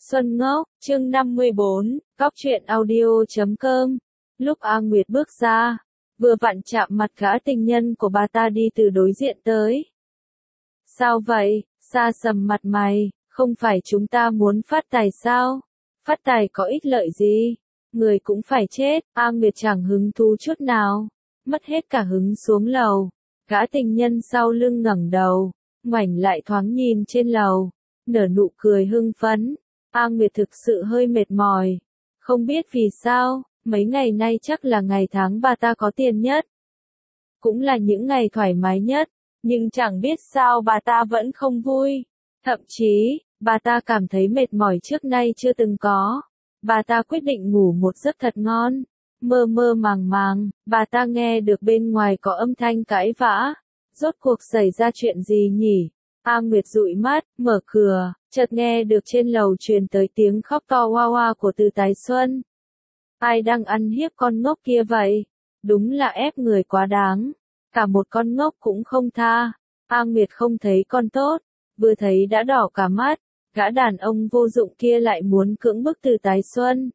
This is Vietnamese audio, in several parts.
Xuân ngốc, chương 54, Góc truyện audio.com. Lúc A Nguyệt bước ra, vừa vặn chạm mặt gã tình nhân của bà ta đi từ đối diện tới. Sao vậy, Sa sầm mặt mày, không phải chúng ta muốn phát tài sao? Phát tài có ích lợi gì? Người cũng phải chết. A Nguyệt chẳng hứng thú chút nào, mất hết cả hứng xuống lầu. Gã tình nhân sau lưng ngẩng đầu, ngoảnh lại thoáng nhìn trên lầu, nở nụ cười hưng phấn. A Nguyệt thực sự hơi mệt mỏi, không biết vì sao, mấy ngày nay chắc là ngày tháng bà ta có tiền nhất, cũng là những ngày thoải mái nhất, nhưng chẳng biết sao bà ta vẫn không vui. Thậm chí, bà ta cảm thấy mệt mỏi trước nay chưa từng có. Bà ta quyết định ngủ một giấc thật ngon. Mơ mơ màng màng, bà ta nghe được bên ngoài có âm thanh cãi vã. Rốt cuộc xảy ra chuyện gì nhỉ? A Nguyệt dụi mắt, mở cửa, chợt nghe được trên lầu truyền tới tiếng khóc to hoa hoa của Từ Tái Xuân. Ai đang ăn hiếp con ngốc kia vậy? Đúng là ép người quá đáng. Cả một con ngốc cũng không tha. A Nguyệt không thấy con tốt, vừa thấy đã đỏ cả mắt. Gã đàn ông vô dụng kia lại muốn cưỡng bức Từ Tái Xuân.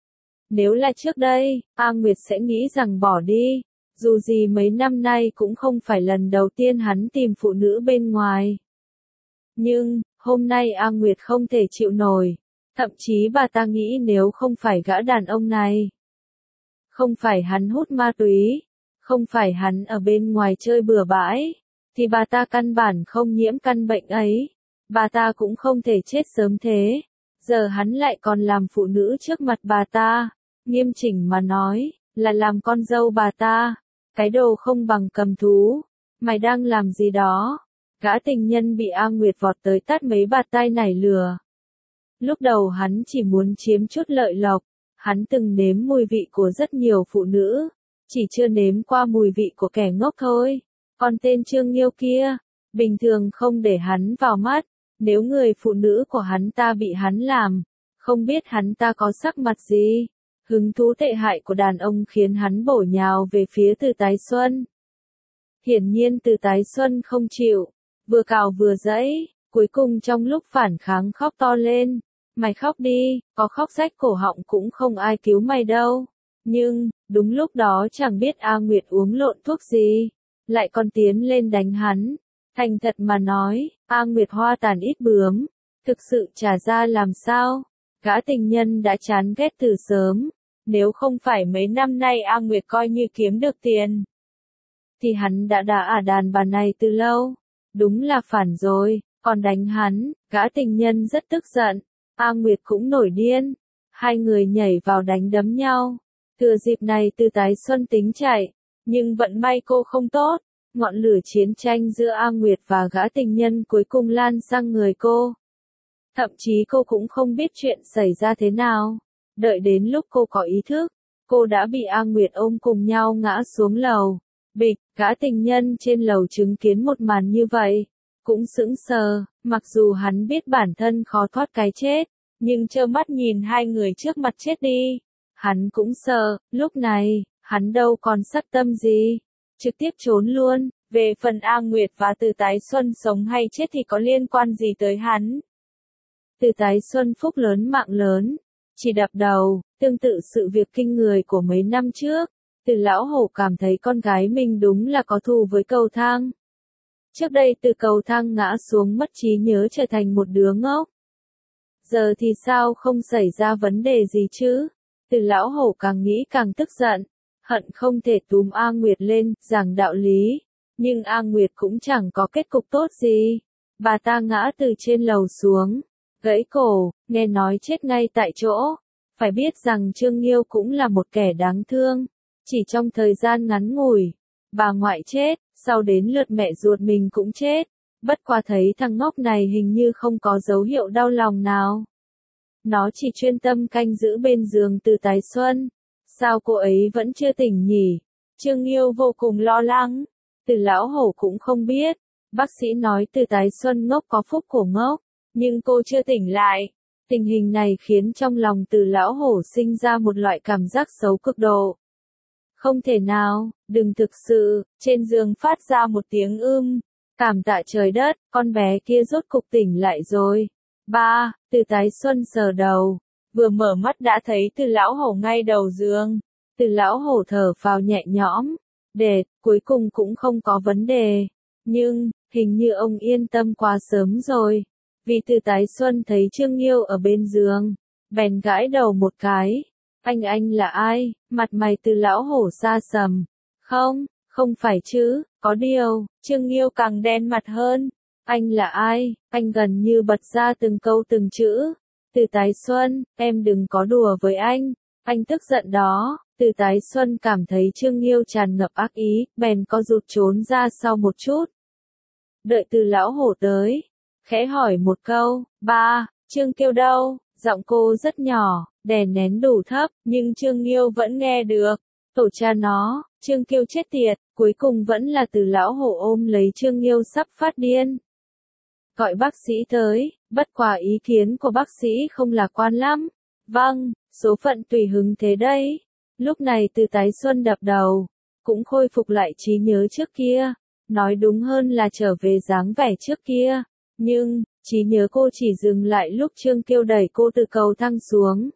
Nếu là trước đây, A Nguyệt sẽ nghĩ rằng bỏ đi. Dù gì mấy năm nay cũng không phải lần đầu tiên hắn tìm phụ nữ bên ngoài. Nhưng, hôm nay A Nguyệt không thể chịu nổi. Thậm chí bà ta nghĩ nếu không phải gã đàn ông này, không phải hắn hút ma túy, không phải hắn ở bên ngoài chơi bừa bãi, thì bà ta căn bản không nhiễm căn bệnh ấy. Bà ta cũng không thể chết sớm thế. Giờ hắn lại còn làm phụ nữ trước mặt bà ta. Nghiêm chỉnh mà nói, là làm con dâu bà ta. Cái đồ không bằng cầm thú. Mày đang làm gì đó? Gã tình nhân bị A Nguyệt vọt tới tát mấy bạt tai nảy lừa. Lúc đầu hắn chỉ muốn chiếm chút lợi lộc. Hắn từng nếm mùi vị của rất nhiều phụ nữ, chỉ chưa nếm qua mùi vị của kẻ ngốc thôi. Còn tên Trương Nghiêu kia, bình thường không để hắn vào mắt. Nếu người phụ nữ của hắn ta bị hắn làm, không biết hắn ta có sắc mặt gì. Hứng thú tệ hại của đàn ông khiến hắn bổ nhào về phía Từ Tái Xuân. Hiển nhiên Từ Tái Xuân không chịu, vừa cào vừa giãy, cuối cùng trong lúc phản kháng khóc to lên. Mày khóc đi, có khóc rách cổ họng cũng không ai cứu mày đâu. Nhưng, đúng lúc đó chẳng biết A Nguyệt uống lộn thuốc gì, lại còn tiến lên đánh hắn. Thành thật mà nói, A Nguyệt hoa tàn ít bướm, thực sự trả ra làm sao? Gã tình nhân đã chán ghét từ sớm, nếu không phải mấy năm nay A Nguyệt coi như kiếm được tiền, thì hắn đã đàn bà này từ lâu. Đúng là phản rồi, còn đánh hắn. Gã tình nhân rất tức giận, A Nguyệt cũng nổi điên. Hai người nhảy vào đánh đấm nhau. Thừa dịp này Từ Tái Xuân tính chạy, nhưng vận may cô không tốt. Ngọn lửa chiến tranh giữa A Nguyệt và gã tình nhân cuối cùng lan sang người cô. Thậm chí cô cũng không biết chuyện xảy ra thế nào. Đợi đến lúc cô có ý thức, cô đã bị A Nguyệt ôm cùng nhau ngã xuống lầu. Bịch, gã tình nhân trên lầu chứng kiến một màn như vậy, cũng sững sờ. Mặc dù hắn biết bản thân khó thoát cái chết, nhưng trơ mắt nhìn hai người trước mặt chết đi, hắn cũng sợ. Lúc này, hắn đâu còn sắc tâm gì, trực tiếp trốn luôn. Về phần A Nguyệt và Từ Tái Xuân sống hay chết thì có liên quan gì tới hắn. Từ Tái Xuân phúc lớn mạng lớn, chỉ đập đầu. Tương tự sự việc kinh người của mấy năm trước, Từ lão hổ cảm thấy con gái mình đúng là có thù với cầu thang. Trước đây từ cầu thang ngã xuống mất trí nhớ trở thành một đứa ngốc. Giờ thì sao không xảy ra vấn đề gì chứ? Từ lão hổ càng nghĩ càng tức giận, hận không thể túm A Nguyệt lên, giảng đạo lý. Nhưng A Nguyệt cũng chẳng có kết cục tốt gì. Bà ta ngã từ trên lầu xuống, gãy cổ, nghe nói chết ngay tại chỗ. Phải biết rằng Trương Nghiêu cũng là một kẻ đáng thương. Chỉ trong thời gian ngắn ngủi, bà ngoại chết, sau đến lượt mẹ ruột mình cũng chết. Bất qua thấy thằng ngốc này hình như không có dấu hiệu đau lòng nào. Nó chỉ chuyên tâm canh giữ bên giường Từ Tái Xuân. Sao cô ấy vẫn chưa tỉnh nhỉ? Trương Nghiêu vô cùng lo lắng. Từ lão hổ cũng không biết. Bác sĩ nói Từ Tái Xuân ngốc có phúc của ngốc, nhưng cô chưa tỉnh lại. Tình hình này khiến trong lòng Từ lão hổ sinh ra một loại cảm giác xấu cực độ. Không thể nào, đừng thực sự. Trên giường phát ra một tiếng cảm tạ trời đất, con bé kia rốt cục tỉnh lại rồi. Ba, Từ tái xuân sờ đầu, vừa mở mắt đã thấy Từ lão hổ ngay đầu giường. Từ lão hổ thở phào nhẹ nhõm, đệt, cuối cùng cũng không có vấn đề. Nhưng, hình như ông yên tâm quá sớm rồi. Vì Từ tái xuân thấy Trương Nghiêu ở bên giường, bèn gãi đầu một cái. Anh là ai? Mặt mày Từ lão hổ xa sầm. Không, không phải chứ, có điều, Trương Nghiêu càng đen mặt hơn. Anh là ai? Anh gần như bật ra từng câu từng chữ. Từ tái xuân, em đừng có đùa với anh tức giận đó. Từ tái xuân cảm thấy Trương Nghiêu tràn ngập ác ý, bèn co rụt trốn ra sau một chút. Đợi Từ lão hổ tới, khẽ hỏi một câu, ba, Trương Kiêu đâu? Giọng cô rất nhỏ, đè nén đủ thấp, nhưng Trương Nghiêu vẫn nghe được. Tổ cha nó, Trương Kiêu chết tiệt, cuối cùng vẫn là Từ lão hổ ôm lấy Trương Nghiêu sắp phát điên. Gọi bác sĩ tới, bất quả ý kiến của bác sĩ không lạc quan lắm. Vâng, số phận tùy hứng thế đấy. Lúc này Từ tái xuân đập đầu, cũng khôi phục lại trí nhớ trước kia. Nói đúng hơn là trở về dáng vẻ trước kia. Nhưng, trí nhớ cô chỉ dừng lại lúc Trương Kiêu đẩy cô từ cầu thang xuống.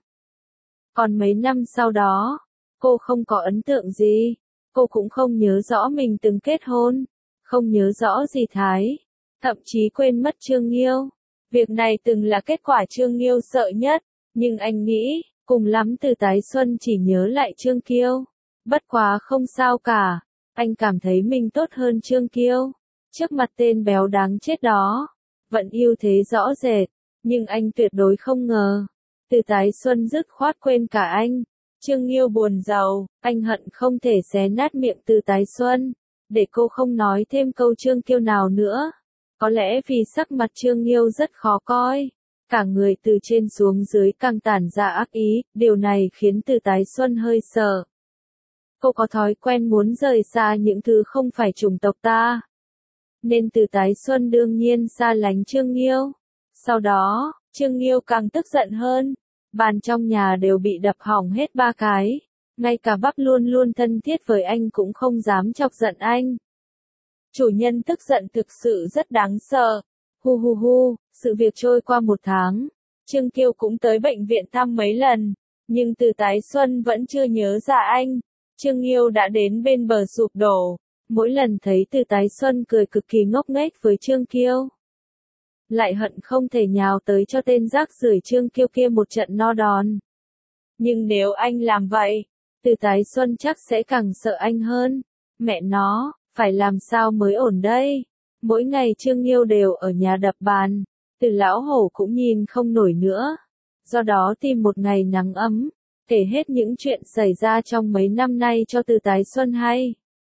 Còn mấy năm sau đó, cô không có ấn tượng gì. Cô cũng không nhớ rõ mình từng kết hôn, không nhớ rõ gì Thái. Thậm chí quên mất Trương Nghiêu. Việc này từng là kết quả Trương Nghiêu sợ nhất, nhưng anh nghĩ, cùng lắm Từ tái xuân chỉ nhớ lại Trương Kiêu. Bất quá không sao cả, anh cảm thấy mình tốt hơn Trương Kiêu. Trước mặt tên béo đáng chết đó, vẫn ưu thế rõ rệt, nhưng anh tuyệt đối không ngờ. Từ tái xuân dứt khoát quên cả anh. Trương Nghiêu buồn rầu, anh hận không thể xé nát miệng Từ tái xuân, để cô không nói thêm câu Trương Kiêu nào nữa. Có lẽ vì sắc mặt Trương Nghiêu rất khó coi, cả người từ trên xuống dưới càng tản ra ác ý, điều này khiến Từ tái xuân hơi sợ. Cô có thói quen muốn rời xa những thứ không phải chủng tộc ta, nên Từ tái xuân đương nhiên xa lánh Trương Nghiêu. Sau đó, Trương Nghiêu càng tức giận hơn, bàn trong nhà đều bị đập hỏng hết 3 cái, ngay cả bắp luôn luôn thân thiết với anh cũng không dám chọc giận anh. Chủ nhân tức giận thực sự rất đáng sợ. Hu hu hu, sự việc trôi qua 1 tháng. Trương Kiêu cũng tới bệnh viện thăm mấy lần, nhưng Từ tái xuân vẫn chưa nhớ ra anh. Trương Nghiêu đã đến bên bờ sụp đổ. Mỗi lần thấy Từ tái xuân cười cực kỳ ngốc nghếch với Trương Kiêu, lại hận không thể nhào tới cho tên rác rưởi Trương Kiêu kia một trận no đòn. Nhưng nếu anh làm vậy, Từ tái xuân chắc sẽ càng sợ anh hơn. Mẹ nó, phải làm sao mới ổn đây? Mỗi ngày Trương Nghiêu đều ở nhà đập bàn, Từ lão hổ cũng nhìn không nổi nữa. Do đó tìm một ngày nắng ấm, kể hết những chuyện xảy ra trong mấy năm nay cho Từ tái xuân hay.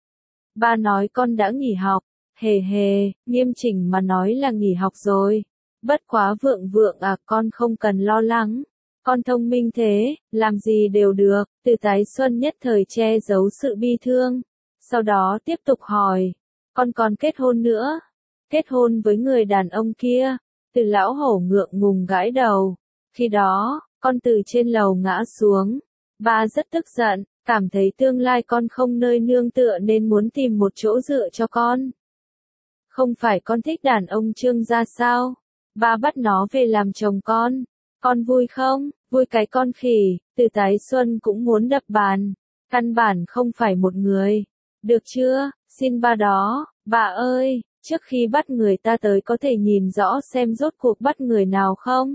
Ba nói con đã nghỉ học, hề hề, nghiêm chỉnh mà nói là nghỉ học rồi. Bất quá Vượng Vượng à, con không cần lo lắng. Con thông minh thế, làm gì đều được. Từ tái xuân nhất thời che giấu sự bi thương. Sau đó tiếp tục hỏi, con còn kết hôn nữa? Kết hôn với người đàn ông kia? Từ lão hổ ngượng ngùng gãi đầu. Khi đó, con từ trên lầu ngã xuống. Ba rất tức giận, cảm thấy tương lai con không nơi nương tựa nên muốn tìm một chỗ dựa cho con. Không phải con thích đàn ông Trương gia sao? Ba bắt nó về làm chồng con vui không? Vui cái con khỉ. Từ tái xuân cũng muốn đập bàn. Căn bản không phải một người. Được chưa? Xin ba đó. Bà ơi, trước khi bắt người ta tới có thể nhìn rõ xem rốt cuộc bắt người nào không?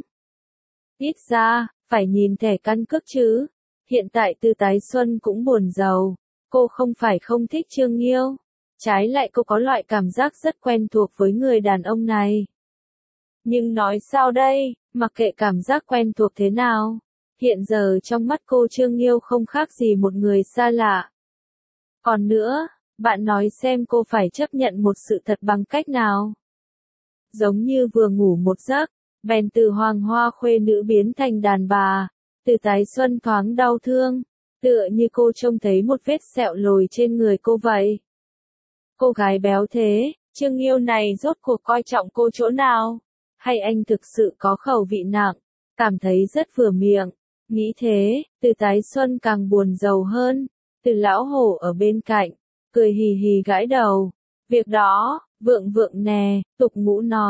Ít ra, phải nhìn thẻ căn cước chứ. Hiện tại Từ tái xuân cũng buồn rầu. Cô không phải không thích Trương Nghiêu. Trái lại cô có loại cảm giác rất quen thuộc với người đàn ông này. Nhưng nói sao đây, mặc kệ cảm giác quen thuộc thế nào. Hiện giờ trong mắt cô Trương Nghiêu không khác gì một người xa lạ. Còn nữa, bạn nói xem cô phải chấp nhận một sự thật bằng cách nào? Giống như vừa ngủ một giấc, bèn từ hoàng hoa khuê nữ biến thành đàn bà. Từ tái xuân thoáng đau thương, tựa như cô trông thấy một vết sẹo lồi trên người cô vậy. Cô gái béo thế, Trương Nghiêu này rốt cuộc coi trọng cô chỗ nào? Hay anh thực sự có khẩu vị nặng, cảm thấy rất vừa miệng? Nghĩ thế, Từ tái xuân càng buồn rầu hơn. Từ lão hổ ở bên cạnh, cười hì hì gãi đầu. Việc đó, Vượng Vượng nè, Tục Ngũ nói,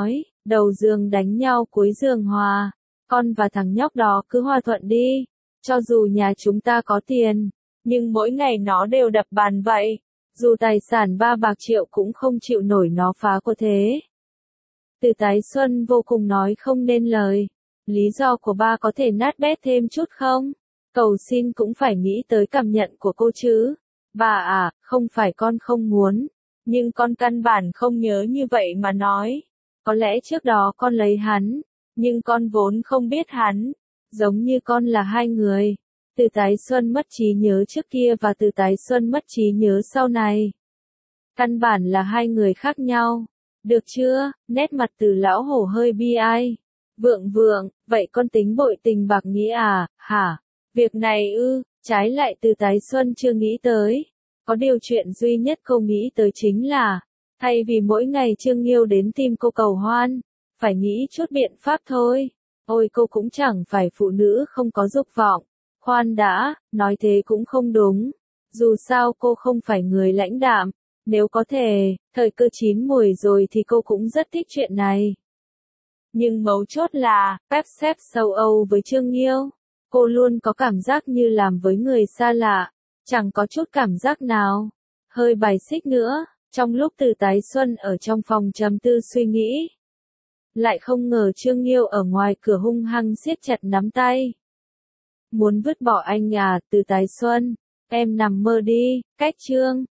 đầu giường đánh nhau cuối giường hòa, con và thằng nhóc đó cứ hòa thuận đi, cho dù nhà chúng ta có tiền, nhưng mỗi ngày nó đều đập bàn vậy, dù tài sản 3 bạc triệu cũng không chịu nổi nó phá của thế. Từ Tái Xuân vô cùng nói không nên lời, lý do của ba có thể nát bét thêm chút không? Cầu xin cũng phải nghĩ tới cảm nhận của cô chứ. Bà à, không phải con không muốn, nhưng con căn bản không nhớ như vậy mà nói. Có lẽ trước đó con lấy hắn, nhưng con vốn không biết hắn, giống như con là hai người. Từ Tái Xuân mất trí nhớ trước kia và Từ Tái Xuân mất trí nhớ sau này. Căn bản là hai người khác nhau. Được chưa? Nét mặt Từ lão hổ hơi bi ai. Vượng vượng, vậy con tính bội tình bạc nghĩa à, hả? Việc này trái lại Từ Tái Xuân chưa nghĩ tới. Có điều chuyện duy nhất cô nghĩ tới chính là, thay vì mỗi ngày Trương Nghiêu đến tìm cô cầu hoan, phải nghĩ chút biện pháp thôi. Ôi cô cũng chẳng phải phụ nữ không có dục vọng. Khoan đã, nói thế cũng không đúng. Dù sao cô không phải người lãnh đạm. Nếu có thể, thời cơ chín muồi rồi thì cô cũng rất thích chuyện này. Nhưng mấu chốt là, phép xếp châu Âu với Trương Nghiêu. Cô luôn có cảm giác như làm với người xa lạ. Chẳng có chút cảm giác nào. Hơi bài xích nữa, trong lúc Từ Tái Xuân ở trong phòng trầm tư suy nghĩ. Lại không ngờ Trương Nghiêu ở ngoài cửa hung hăng siết chặt nắm tay. Muốn vứt bỏ anh à, Từ Tái Xuân, em nằm mơ đi, cách Trương.